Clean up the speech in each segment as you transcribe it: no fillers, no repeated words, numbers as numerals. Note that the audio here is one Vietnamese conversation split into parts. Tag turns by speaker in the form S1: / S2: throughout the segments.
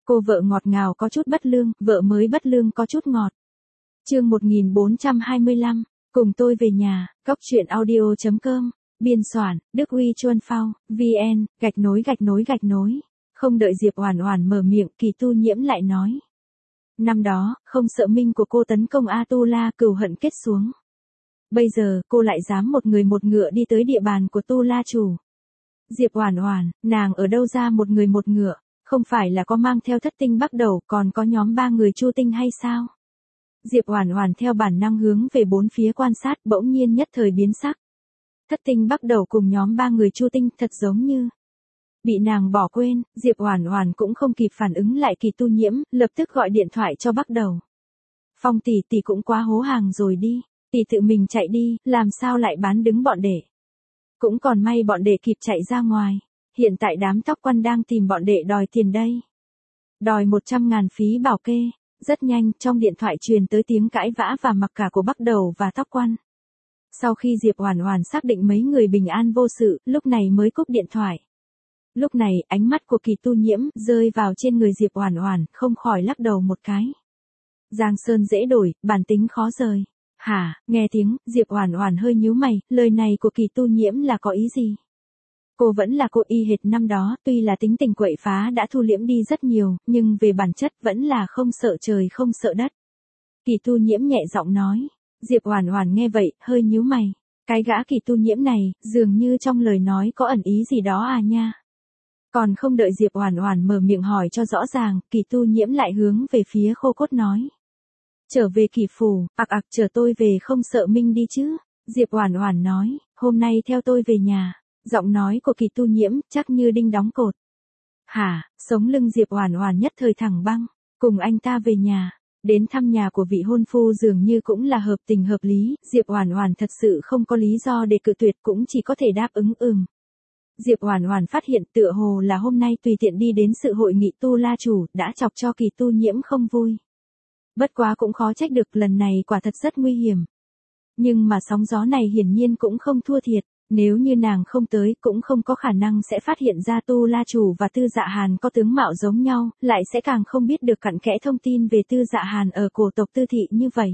S1: Cô vợ ngọt ngào có chút bất lương, vợ mới bất lương có chút ngọt. Chương 1425, cùng tôi về nhà, Cóc truyện audio.com, biên soạn, Đức Huy Chuân Phao, VN, _. Không đợi Diệp Oản Oản mở miệng, Kỳ Tu Nhiễm lại nói. Năm đó, không sợ Minh của cô tấn công A Tu La, cừu hận kết xuống. Bây giờ, cô lại dám một người một ngựa đi tới địa bàn của Tu La chủ. Diệp Oản Oản, nàng ở đâu ra một người một ngựa, không phải là có mang theo Thất Tinh Bắc Đầu, còn có nhóm 3 người Chu Tinh hay sao? Diệp Oản Oản theo bản năng hướng về bốn phía quan sát, bỗng nhiên nhất thời biến sắc. Thất Tinh Bắc Đầu cùng nhóm 3 người Chu Tinh thật giống như bị nàng bỏ quên. Diệp Oản Oản cũng không kịp phản ứng lại Kỳ Tu Nhiễm, lập tức gọi điện thoại cho Bắc Đầu. Phong tỷ tỷ cũng quá hố hàng rồi đi, tỷ tự mình chạy đi, làm sao lại bán đứng bọn đệ. Cũng còn may bọn đệ kịp chạy ra ngoài, hiện tại đám tóc quan đang tìm bọn đệ đòi tiền đây. Đòi 100.000 phí bảo kê. Rất nhanh, trong điện thoại truyền tới tiếng cãi vã và mặc cả của Bắc Đầu và tóc quan. Sau khi Diệp Oản Oản xác định mấy người bình an vô sự, lúc này mới cúp điện thoại. Lúc này, ánh mắt của Kỳ Tu Nhiễm rơi vào trên người Diệp Oản Oản, không khỏi lắc đầu một cái. Giang sơn dễ đổi, bản tính khó rời. Hả? Nghe tiếng, Diệp Oản Oản hơi nhíu mày, lời này của Kỳ Tu Nhiễm là có ý gì? Cô vẫn là cô y hệt năm đó, tuy là tính tình quậy phá đã thu liễm đi rất nhiều, nhưng về bản chất vẫn là không sợ trời không sợ đất. Kỳ Tu Nhiễm nhẹ giọng nói. Diệp Oản Oản nghe vậy, hơi nhíu mày. Cái gã Kỳ Tu Nhiễm này, dường như trong lời nói có ẩn ý gì đó à nha. Còn không đợi Diệp Oản Oản mở miệng hỏi cho rõ ràng, Kỳ Tu Nhiễm lại hướng về phía Khô Cốt nói. Trở về Kỳ phủ, chờ tôi về không sợ Minh đi chứ. Diệp Oản Oản nói, hôm nay theo tôi về nhà. Giọng nói của Kỳ Tu Nhiễm chắc như đinh đóng cột. Hả? Sống lưng Diệp Oản Oản nhất thời thẳng băng. Cùng anh ta về nhà. Đến thăm nhà của vị hôn phu dường như cũng là hợp tình hợp lý. Diệp Oản Oản thật sự không có lý do để cự tuyệt, cũng chỉ có thể đáp ứng Diệp Oản Oản phát hiện tựa hồ là hôm nay tùy tiện đi đến sự hội nghị Tu La chủ đã chọc cho Kỳ Tu Nhiễm không vui. Bất quá cũng khó trách được, lần này quả thật rất nguy hiểm. Nhưng mà sóng gió này hiển nhiên cũng không thua thiệt. Nếu như nàng không tới cũng không có khả năng sẽ phát hiện ra Tu La chủ và Tư Dạ Hàn có tướng mạo giống nhau, lại sẽ càng không biết được cặn kẽ thông tin về Tư Dạ Hàn ở cổ tộc Tư thị như vậy.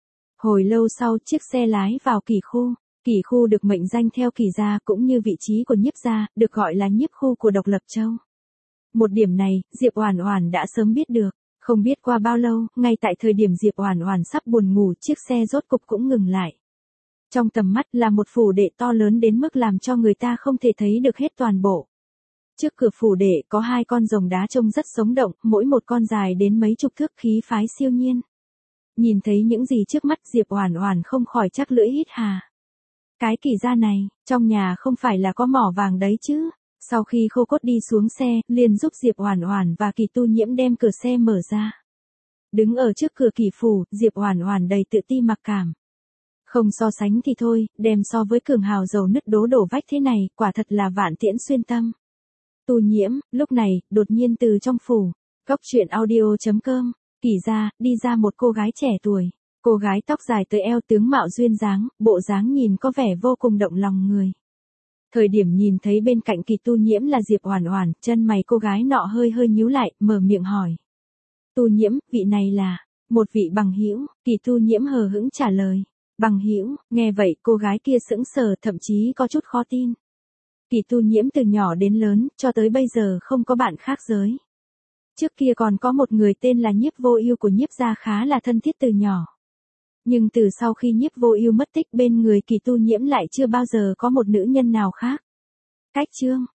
S1: Hồi lâu sau, chiếc xe lái vào Kỳ khu. Kỳ khu được mệnh danh theo Kỳ gia, cũng như vị trí của Nhiếp gia, được gọi là Nhiếp khu của Độc Lập Châu. Một điểm này, Diệp Oản Oản đã sớm biết được. Không biết qua bao lâu, ngay tại thời điểm Diệp Oản Oản sắp buồn ngủ, chiếc xe rốt cục cũng ngừng lại. Trong tầm mắt là một phủ đệ to lớn đến mức làm cho người ta không thể thấy được hết toàn bộ. Trước cửa phủ đệ có 2 con rồng đá trông rất sống động, mỗi một con dài đến mấy chục thước, khí phái siêu nhiên. Nhìn thấy những gì trước mắt, Diệp Oản Oản không khỏi chắc lưỡi hít hà. Cái Kỳ gia này, trong nhà không phải là có mỏ vàng đấy chứ? Sau khi Khô Cốt đi xuống xe, liền giúp Diệp Oản Oản và Kỳ Tu Nhiễm đem cửa xe mở ra. Đứng ở trước cửa Kỳ phủ, Diệp Oản Oản đầy tự ti mặc cảm. Không so sánh thì thôi, đem so với cường hào giàu nứt đổ vách thế này, quả thật là vạn tiễn xuyên tâm. Tu Nhiễm, lúc này, đột nhiên từ trong phủ, Cóc truyện audio.com, Kỳ ra, đi ra một cô gái trẻ tuổi. Cô gái tóc dài tới eo, tướng mạo duyên dáng, bộ dáng nhìn có vẻ vô cùng động lòng người. Thời điểm nhìn thấy bên cạnh Kỳ Tu Nhiễm là Diệp Oản Oản, chân mày cô gái nọ hơi nhíu lại, mở miệng hỏi. Tu Nhiễm, vị này là một vị bằng hữu. Kỳ Tu Nhiễm hờ hững trả lời. Bằng hữu? Nghe vậy cô gái kia sững sờ, thậm chí có chút khó tin. Kỳ Tu Nhiễm từ nhỏ đến lớn, cho tới bây giờ không có bạn khác giới. Trước kia còn có một người tên là Nhiếp Vô Ưu của Nhiếp gia khá là thân thiết từ nhỏ. Nhưng từ sau khi Nhiếp Vô Ưu mất tích, bên người Kỳ Tu Nhiễm lại chưa bao giờ có một nữ nhân nào khác. Cách chương